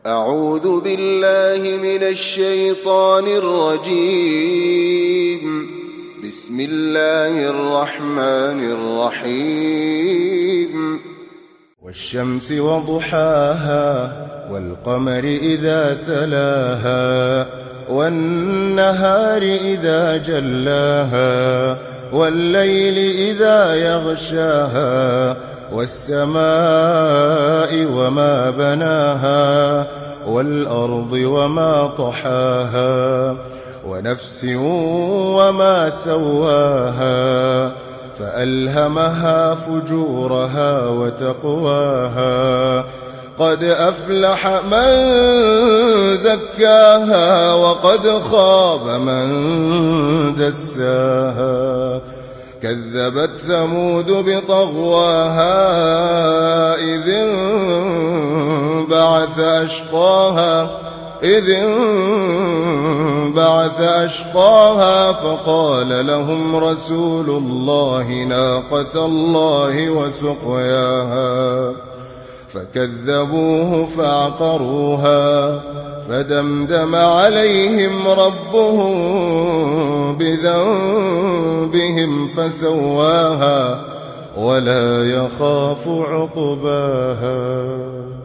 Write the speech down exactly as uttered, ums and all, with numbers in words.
أعوذ بالله من الشيطان الرجيم. بسم الله الرحمن الرحيم. والشمس وضحاها والقمر إذا تلاها والنهار إذا جلاها والليل إذا يغشاها والسماء وما بناها والأرض وما طحاها ونفس وما سواها فألهمها فجورها وتقواها قد أفلح من زكاها وقد خاب من دساها كذبت ثمود بطغواها إذ انبعث أشقاها إذ انبعث أشقاها فقال لهم رسول الله ناقة الله وسقياها فكذبوه فعقروها فدمدم عليهم ربهم بذنبهم فسواها ولا يخاف عقباها.